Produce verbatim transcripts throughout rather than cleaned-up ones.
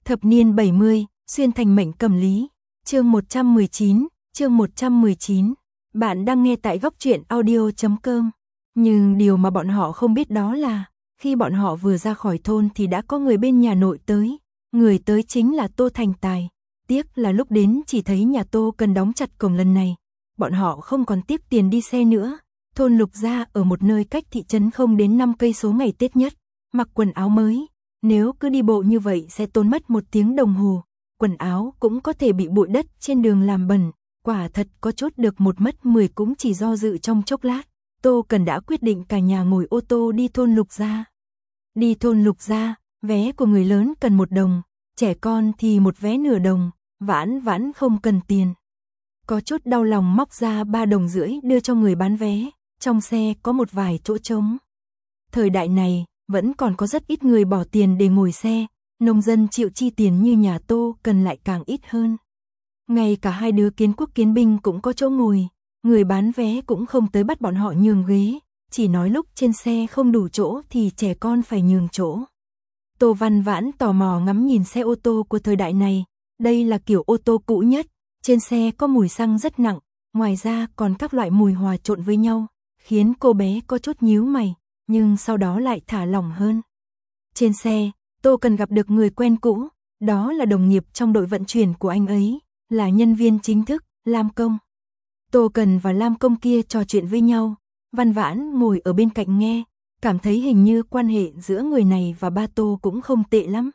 Thập niên bảy mươi, xuyên thành mệnh cầm lý. Chương một trăm mười chín, chương một trăm mười chín. Bạn đang nghe tại góc truyện audio chấm com. Nhưng điều mà bọn họ không biết đó là, khi bọn họ vừa ra khỏi thôn thì đã có người bên nhà nội tới. Người tới chính là Tô Thành Tài. Tiếc là lúc đến chỉ thấy nhà Tô cần đóng chặt cổng lần này. Bọn họ không còn tiếc tiền đi xe nữa. Thôn Lục Gia ở một nơi cách thị trấn không đến năm cây số ngày Tết nhất. Mặc quần áo mới. Nếu cứ đi bộ như vậy sẽ tốn mất một tiếng đồng hồ. Quần áo cũng có thể bị bụi đất trên đường làm bẩn. Quả thật có chốt được một mất mười cũng chỉ do dự trong chốc lát. Tô Cần đã quyết định cả nhà ngồi ô tô đi thôn Lục Gia. Đi thôn Lục Gia, vé của người lớn cần một đồng, trẻ con thì một vé nửa đồng, Vãn Vãn không cần tiền. Có chút đau lòng móc ra ba đồng rưỡi đưa cho người bán vé, trong xe có một vài chỗ trống. Thời đại này, vẫn còn có rất ít người bỏ tiền để ngồi xe, nông dân chịu chi tiền như nhà Tô Cần lại càng ít hơn. Ngay cả hai đứa Kiến Quốc Kiến Binh cũng có chỗ ngồi, người bán vé cũng không tới bắt bọn họ nhường ghế, chỉ nói lúc trên xe không đủ chỗ thì trẻ con phải nhường chỗ. Tô Văn Vãn tò mò ngắm nhìn xe ô tô của thời đại này, đây là kiểu ô tô cũ nhất, trên xe có mùi xăng rất nặng, ngoài ra còn các loại mùi hòa trộn với nhau, khiến cô bé có chút nhíu mày, nhưng sau đó lại thả lỏng hơn. Trên xe, Tô Cần gặp được người quen cũ, đó là đồng nghiệp trong đội vận chuyển của anh ấy, là nhân viên chính thức, Lam Công. Tô Cần và Lam Công kia trò chuyện với nhau, Văn Vãn ngồi ở bên cạnh nghe, cảm thấy hình như quan hệ giữa người này và ba Tô cũng không tệ lắm.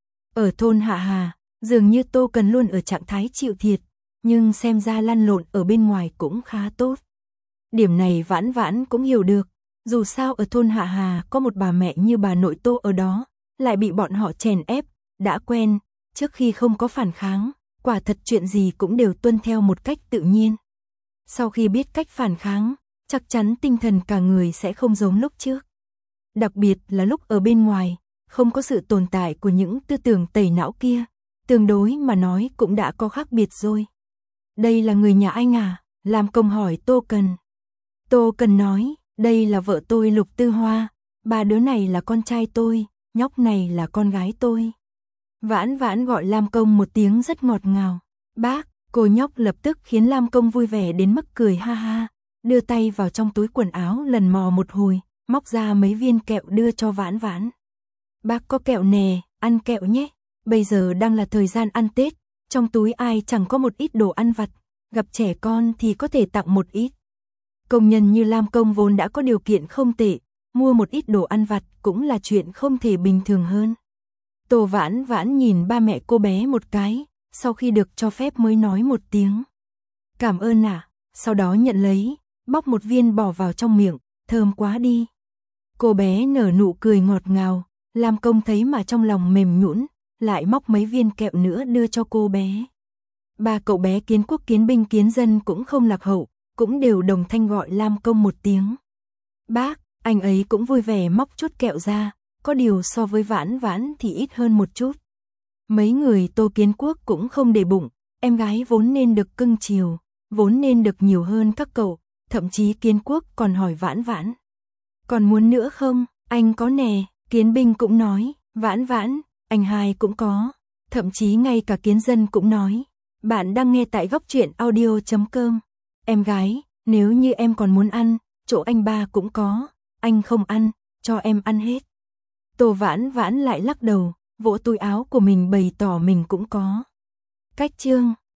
Ở thôn Hạ Hà, dường như Tô Cần luôn ở trạng thái chịu thiệt, nhưng xem ra lăn lộn ở bên ngoài cũng khá tốt. Điểm này Vãn Vãn cũng hiểu được, dù sao ở thôn Hạ Hà có một bà mẹ như bà nội Tô ở đó, lại bị bọn họ chèn ép, đã quen, trước khi không có phản kháng, quả thật chuyện gì cũng đều tuân theo một cách tự nhiên. Sau khi biết cách phản kháng, chắc chắn tinh thần cả người sẽ không giống lúc trước. Đặc biệt là lúc ở bên ngoài, không có sự tồn tại của những tư tưởng tẩy não kia, tương đối mà nói cũng đã có khác biệt rồi. Đây là người nhà anh à? Lam Công hỏi Tô Cần. Tô Cần nói, đây là vợ tôi Lục Tư Hoa, ba đứa này là con trai tôi, nhóc này là con gái tôi. Vãn Vãn gọi Lam Công một tiếng rất ngọt ngào. Bác, cô nhóc lập tức khiến Lam Công vui vẻ đến mức cười ha ha, đưa tay vào trong túi quần áo lần mò một hồi, móc ra mấy viên kẹo đưa cho Vãn Vãn. Bác có kẹo nè, ăn kẹo nhé, bây giờ đang là thời gian ăn Tết, trong túi ai chẳng có một ít đồ ăn vặt, gặp trẻ con thì có thể tặng một ít. Công nhân như Lam Công vốn đã có điều kiện không tệ, mua một ít đồ ăn vặt cũng là chuyện không thể bình thường hơn. Tô Vãn Vãn nhìn ba mẹ cô bé một cái, sau khi được cho phép mới nói một tiếng. Cảm ơn ạ, à. Sau đó nhận lấy, bóc một viên bỏ vào trong miệng, thơm quá đi. Cô bé nở nụ cười ngọt ngào, Lam Công thấy mà trong lòng mềm nhũn, lại móc mấy viên kẹo nữa đưa cho cô bé. Ba cậu bé Kiến Quốc Kiến Binh Kiến Dân cũng không lạc hậu, cũng đều đồng thanh gọi Lam Công một tiếng. Bác, anh ấy cũng vui vẻ móc chút kẹo ra, có điều so với Vãn Vãn thì ít hơn một chút. Mấy người Tô Kiến Quốc cũng không để bụng, em gái vốn nên được cưng chiều, vốn nên được nhiều hơn các cậu, thậm chí Kiến Quốc còn hỏi Vãn Vãn. Còn muốn nữa không? Anh có nè, Kiến Binh cũng nói, Vãn Vãn, anh hai cũng có, thậm chí ngay cả Kiến Dân cũng nói. Bạn đang nghe tại góc truyện audio chấm com. Em gái, nếu như em còn muốn ăn, chỗ anh ba cũng có, anh không ăn, cho em ăn hết. Tô Vãn Vãn lại lắc đầu, vỗ túi áo của mình bày tỏ mình cũng có. Cách chương